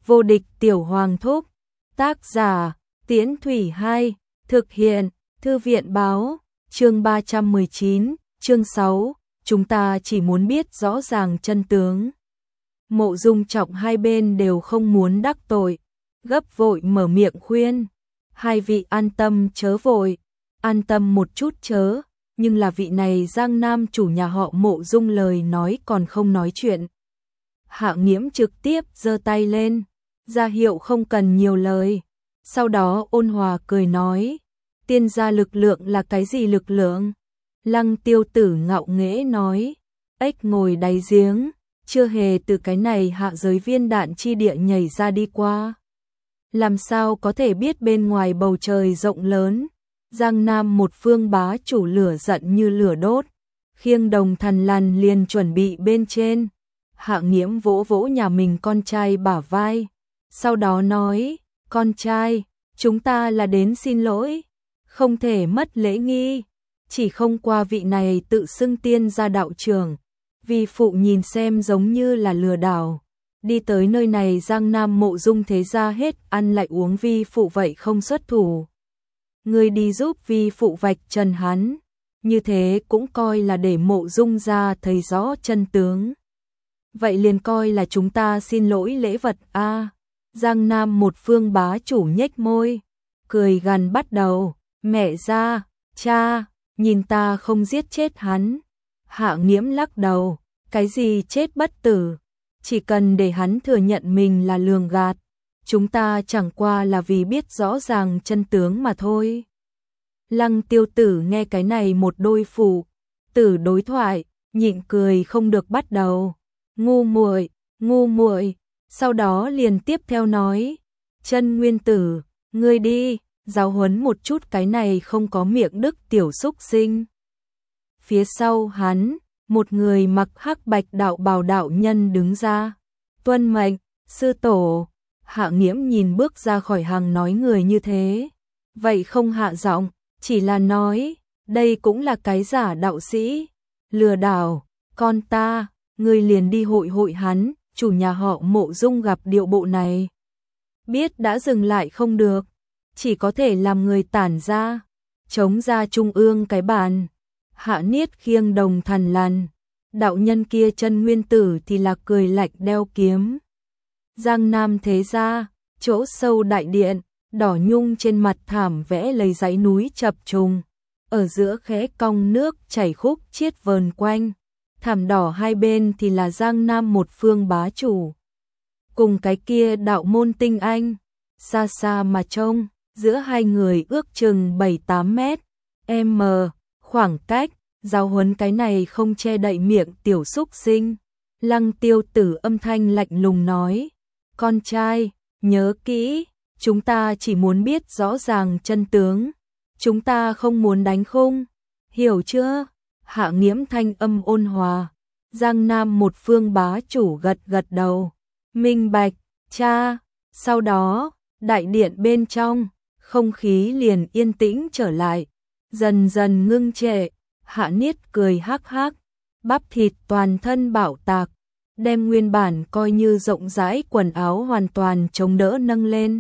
Vô địch tiểu hoàng thúc. Tác giả Tiễn Thủy 2. Thực hiện Thư viện báo. Chương 319. Chương 6. Chúng ta chỉ muốn biết rõ ràng chân tướng. Mộ Dung Trọng hai bên đều không muốn đắc tội, gấp vội mở miệng khuyên. Hai vị an tâm chớ vội, an tâm một chút chớ. Nhưng là vị này Giang Nam chủ nhà họ Mộ Dung lời nói còn không nói chuyện. Hạ Nghiễm trực tiếp giơ tay lên, ra hiệu không cần nhiều lời. Sau đó ôn hòa cười nói, tiên gia lực lượng là cái gì lực lượng? Lăng Tiêu Tử ngạo nghễ nói, ếch ngồi đáy giếng, chưa hề từ cái này hạ giới viên đạn chi địa nhảy ra đi qua. Làm sao có thể biết bên ngoài bầu trời rộng lớn? Giang Nam một phương bá chủ lửa giận như lửa đốt, khiêng đồng thần lằn liền chuẩn bị bên trên. Hạ Nghiễm vỗ vỗ nhà mình con trai bả vai, sau đó nói, con trai, chúng ta là đến xin lỗi, không thể mất lễ nghi, chỉ không qua vị này tự xưng tiên gia đạo trưởng, vì phụ nhìn xem giống như là lừa đảo. Đi tới nơi này Giang Nam Mộ Dung thế gia hết ăn lại uống vi phụ vậy không xuất thủ. Người đi giúp vi phụ vạch trần hắn, như thế cũng coi là để Mộ Dung gia thấy rõ chân tướng. Vậy liền coi là chúng ta xin lỗi lễ vật a. Giang Nam một phương bá chủ nhếch môi, cười gằn bắt đầu, mẹ ra, cha, nhìn ta không giết chết hắn. Hạ Nghiễm lắc đầu, cái gì chết bất tử, chỉ cần để hắn thừa nhận mình là lường gạt, chúng ta chẳng qua là vì biết rõ ràng chân tướng mà thôi. Lăng Tiêu Tử nghe cái này một đôi phụ tử đối thoại, nhịn cười không được bắt đầu, ngu muội, sau đó liền tiếp theo nói, Chân Nguyên Tử, ngươi đi, giáo huấn một chút cái này không có miệng đức tiểu xúc sinh. Phía sau hắn, một người mặc hắc bạch đạo bào đạo nhân đứng ra, tuân mệnh, sư tổ. Hạ Nghiễm nhìn bước ra khỏi hàng nói người như thế, vậy không hạ giọng, chỉ là nói, đây cũng là cái giả đạo sĩ, lừa đảo, con ta, ngươi liền đi hội hắn. Chủ nhà họ Mộ Dung gặp điệu bộ này, biết đã dừng lại không được, chỉ có thể làm người tản ra, chống ra trung ương cái bàn. Hạ Niết khiêng đồng thần lằn, đạo nhân kia Chân Nguyên Tử thì là cười lạnh đeo kiếm. Giang Nam thế gia, chỗ sâu đại điện, đỏ nhung trên mặt thảm vẽ lấy dãy núi chập trùng, ở giữa khẽ cong nước chảy khúc chiết vờn quanh. Thảm đỏ hai bên thì là Giang Nam một phương bá chủ, cùng cái kia đạo môn tinh anh, xa xa mà trông, giữa hai người ước chừng 7-8 mét m khoảng cách, giáo huấn cái này không che đậy miệng tiểu xúc sinh. Lăng Tiêu Tử âm thanh lạnh lùng nói, con trai, nhớ kỹ, chúng ta chỉ muốn biết rõ ràng chân tướng, chúng ta không muốn đánh khung, hiểu chưa? Hạ Nghiễm thanh âm ôn hòa, Giang Nam một phương bá chủ gật gật đầu, minh bạch, cha. Sau đó, đại điện bên trong, không khí liền yên tĩnh trở lại, dần dần ngưng trệ. Hạ Niết cười hắc hắc, bắp thịt toàn thân bạo tạc, đem nguyên bản coi như rộng rãi quần áo hoàn toàn chống đỡ nâng lên.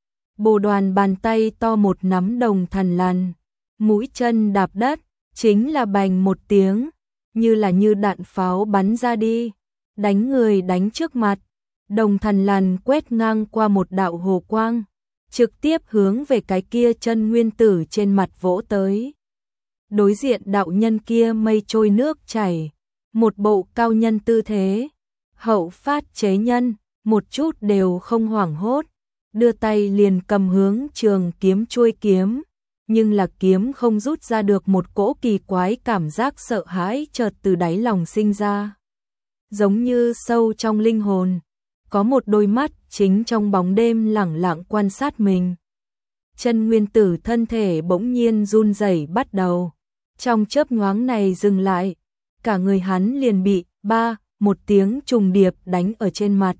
Bồ đoàn bàn tay to một nắm đồng thần lằn, mũi chân đạp đất, chính là bành một tiếng, như đạn pháo bắn ra đi, đánh người đánh trước mặt. Đồng thần lằn quét ngang qua một đạo hồ quang, trực tiếp hướng về cái kia Chân Nguyên Tử trên mặt vỗ tới. Đối diện đạo nhân kia mây trôi nước chảy, một bộ cao nhân tư thế, hậu phát chế nhân, một chút đều không hoảng hốt, đưa tay liền cầm hướng trường kiếm chuôi kiếm. Nhưng là kiếm không rút ra được, một cỗ kỳ quái cảm giác sợ hãi chợt từ đáy lòng sinh ra. Giống như sâu trong linh hồn, có một đôi mắt chính trong bóng đêm lẳng lặng quan sát mình. Chân Nguyên Tử thân thể bỗng nhiên run rẩy bắt đầu. Trong chớp nhoáng này dừng lại, cả người hắn liền bị một tiếng trùng điệp đánh ở trên mặt.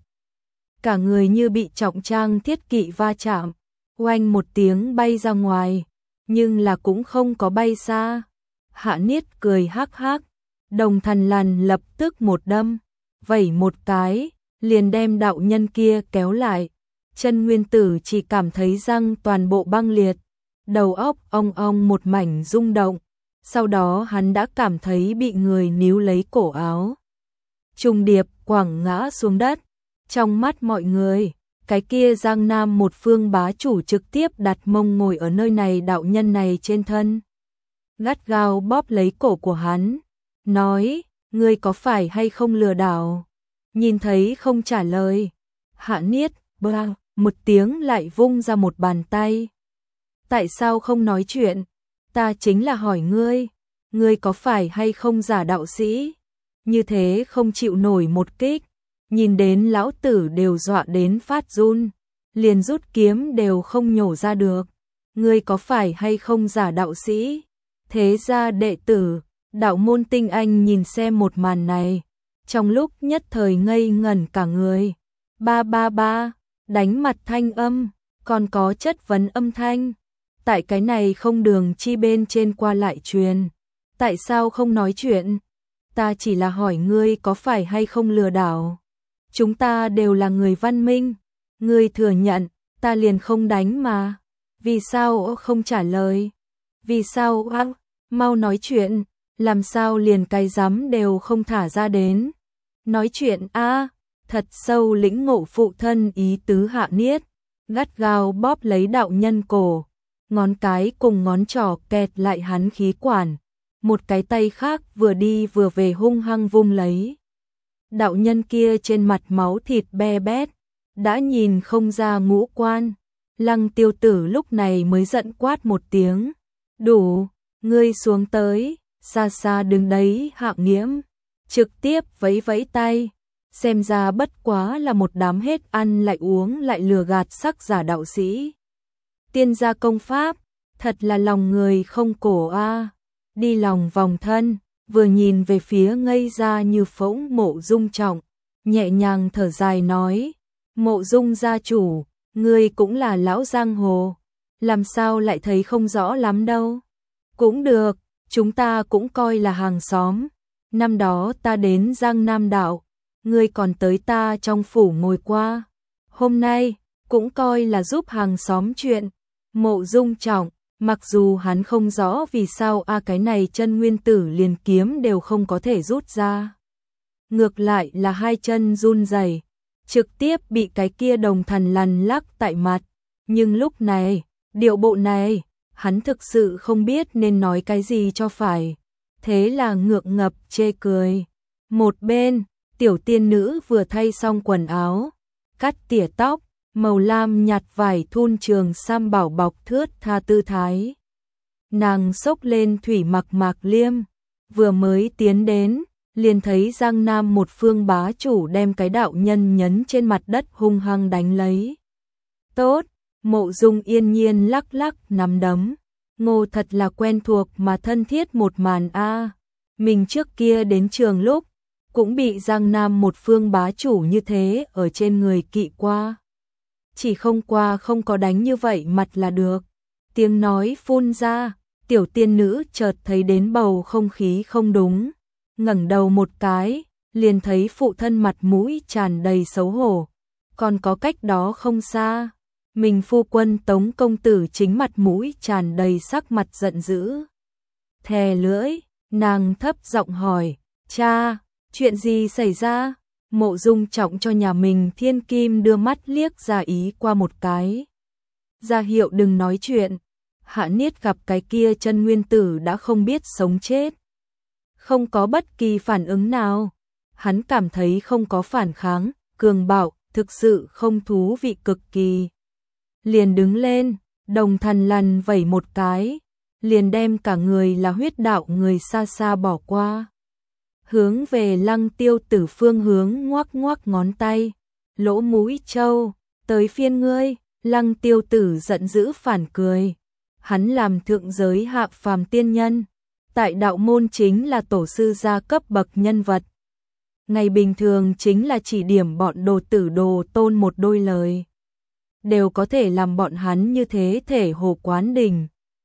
Cả người như bị trọng trang thiết kỵ va chạm, oanh một tiếng bay ra ngoài. Nhưng là cũng không có bay xa. Hạ Niết cười hắc hắc, đồng thần lằn lập tức một đâm, vẩy một cái, liền đem đạo nhân kia kéo lại. Chân Nguyên Tử chỉ cảm thấy răng toàn bộ băng liệt, đầu óc ong ong một mảnh rung động. Sau đó hắn đã cảm thấy bị người níu lấy cổ áo, trùng điệp quẳng ngã xuống đất. Trong mắt mọi người, cái kia Giang Nam một phương bá chủ trực tiếp đặt mông ngồi ở nơi này đạo nhân này trên thân, gắt gao bóp lấy cổ của hắn, nói, ngươi có phải hay không lừa đảo? Nhìn thấy không trả lời, Hạ Niết bang một tiếng lại vung ra một bàn tay. Tại sao không nói chuyện? Ta chính là hỏi ngươi có phải hay không giả đạo sĩ? Như thế không chịu nổi một kích, nhìn đến lão tử đều dọa đến phát run, liền rút kiếm đều không nhổ ra được. Ngươi có phải hay không giả đạo sĩ? Thế gia đệ tử, đạo môn tinh anh nhìn xem một màn này, trong lúc nhất thời ngây ngẩn cả người. Ba ba ba, đánh mặt thanh âm, còn có chất vấn âm thanh. Tại cái này không đường chi bên trên qua lại truyền. Tại sao không nói chuyện? Ta chỉ là hỏi ngươi có phải hay không lừa đảo. Chúng ta đều là người văn minh. Ngươi thừa nhận, ta liền không đánh mà. Vì sao không trả lời? Vì sao mau nói chuyện, làm sao liền cái rắm đều không thả ra đến. Nói chuyện a, thật sâu lĩnh ngộ phụ thân ý tứ Hạ Niết, gắt gao bóp lấy đạo nhân cổ, ngón cái cùng ngón trỏ kẹt lại hắn khí quản, một cái tay khác vừa đi vừa về hung hăng vung lấy. Đạo nhân kia trên mặt máu thịt be bét, đã nhìn không ra ngũ quan. Lăng Tiêu Tử lúc này mới giận quát một tiếng, đủ, ngươi xuống tới. Xa xa đứng đấy Hạng Nghiễm trực tiếp vẫy vẫy tay, xem ra bất quá là một đám hết ăn lại uống lại lừa gạt sắc giả đạo sĩ. Tiên gia công pháp, thật là lòng người không cổ a. Đi lòng vòng thân, vừa nhìn về phía ngây ra như phỗng Mộ Dung Trọng, nhẹ nhàng thở dài nói, Mộ Dung gia chủ, ngươi cũng là lão giang hồ, làm sao lại thấy không rõ lắm đâu. Cũng được, chúng ta cũng coi là hàng xóm. Năm đó ta đến Giang Nam Đạo, ngươi còn tới ta trong phủ ngồi qua. Hôm nay, cũng coi là giúp hàng xóm chuyện. Mộ Dung Trọng, mặc dù hắn không rõ vì sao cái này Chân Nguyên Tử liền kiếm đều không có thể rút ra. Ngược lại là hai chân run rẩy, trực tiếp bị cái kia đồng thần lằn lắc tại mặt. Nhưng lúc này, điệu bộ này, hắn thực sự không biết nên nói cái gì cho phải. Thế là ngượng ngập chê cười. Một bên, tiểu tiên nữ vừa thay xong quần áo, cắt tỉa tóc, màu lam nhạt vải thun trường sam bảo bọc thướt tha tư thái. Nàng xốc lên thủy mặc mạc liêm, vừa mới tiến đến, liền thấy Giang Nam một phương bá chủ đem cái đạo nhân nhấn trên mặt đất hung hăng đánh lấy. Tốt, Mộ Dung yên nhiên lắc lắc nắm đấm. Ngô thật là quen thuộc mà thân thiết một màn a. Mình trước kia đến trường lúc, cũng bị Giang Nam một phương bá chủ như thế ở trên người kỵ qua. Chỉ không qua không có đánh như vậy mặt là được. Tiếng nói phun ra, tiểu tiên nữ chợt thấy đến bầu không khí không đúng. Ngẩng đầu một cái, liền thấy phụ thân mặt mũi tràn đầy xấu hổ. Còn có cách đó không xa, mình phu quân Tống công tử chính mặt mũi tràn đầy sắc mặt giận dữ. Thè lưỡi, nàng thấp giọng hỏi, cha, chuyện gì xảy ra? Mộ Dung Trọng cho nhà mình thiên kim đưa mắt liếc ra ý qua một cái. Ra hiệu đừng nói chuyện. Hạ Niết gặp cái kia Chân Nguyên Tử đã không biết sống chết. Không có bất kỳ phản ứng nào. Hắn cảm thấy không có phản kháng, cường bạo, thực sự không thú vị cực kỳ. Liền đứng lên, đồng thần lằn vẩy một cái, liền đem cả người là huyết đạo người xa xa bỏ qua. Hướng về Lăng Tiêu Tử phương hướng ngoắc ngoắc ngón tay, lỗ mũi trâu, tới phiên ngươi. Lăng Tiêu Tử giận dữ phản cười. Hắn làm thượng giới hạ phàm tiên nhân, tại đạo môn chính là tổ sư gia cấp bậc nhân vật. Ngày bình thường chính là chỉ điểm bọn đồ tử đồ tôn một đôi lời, đều có thể làm bọn hắn như thế thể hồ quán đỉnh,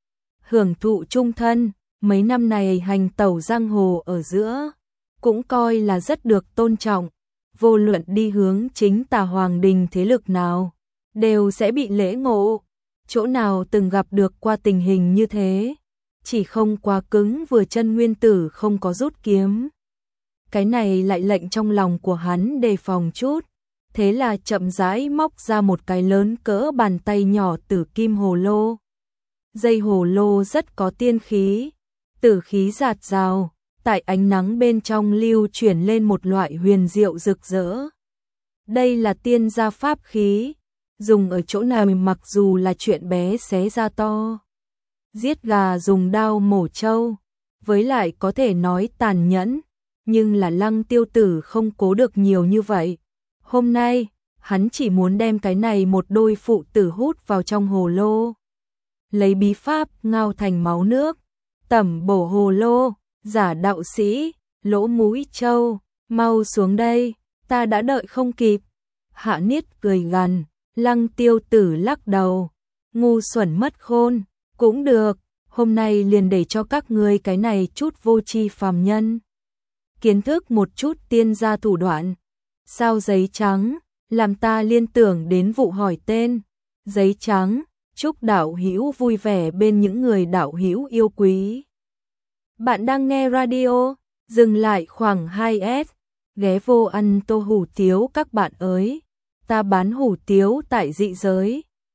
hưởng thụ chung thân. Mấy năm này hành tẩu giang hồ ở giữa, cũng coi là rất được tôn trọng. vô luận đi hướng chính tà hoàng đình thế lực nào, đều sẽ bị lễ ngộ. Chỗ nào từng gặp được qua tình hình như thế, chỉ không quá cứng vừa chân nguyên tử không có rút kiếm. Cái này lại lệnh trong lòng của hắn đề phòng chút, thế là chậm rãi móc ra một cái lớn cỡ bàn tay nhỏ tử kim hồ lô. Dây hồ lô rất có tiên khí, tử khí rạt rào, tại ánh nắng bên trong lưu chuyển lên một loại huyền diệu rực rỡ. Đây là tiên gia pháp khí, dùng ở chỗ nào mặc dù là chuyện bé xé ra to. Giết gà dùng đao mổ trâu, với lại có thể nói tàn nhẫn, nhưng là Lăng Tiêu Tử không cố được nhiều như vậy. Hôm nay, hắn chỉ muốn đem cái này một đôi phụ tử hút vào trong hồ lô. Lấy bí pháp ngao thành máu nước, tẩm bổ hồ lô, giả đạo sĩ, lỗ mũi trâu, mau xuống đây, ta đã đợi không kịp. Hạ Niết cười gằn, Lăng Tiêu Tử lắc đầu, ngu xuẩn mất khôn, cũng được, hôm nay liền để cho các ngươi cái này chút vô tri phàm nhân kiến thức một chút tiên gia thủ đoạn. Sao giấy trắng, làm ta liên tưởng đến vụ hỏi tên. Giấy trắng, chúc đạo hữu vui vẻ bên những người đạo hữu yêu quý. Bạn đang nghe radio, dừng lại khoảng 2S, ghé vô ăn tô hủ tiếu các bạn ơi. Ta bán hủ tiếu tại dị giới.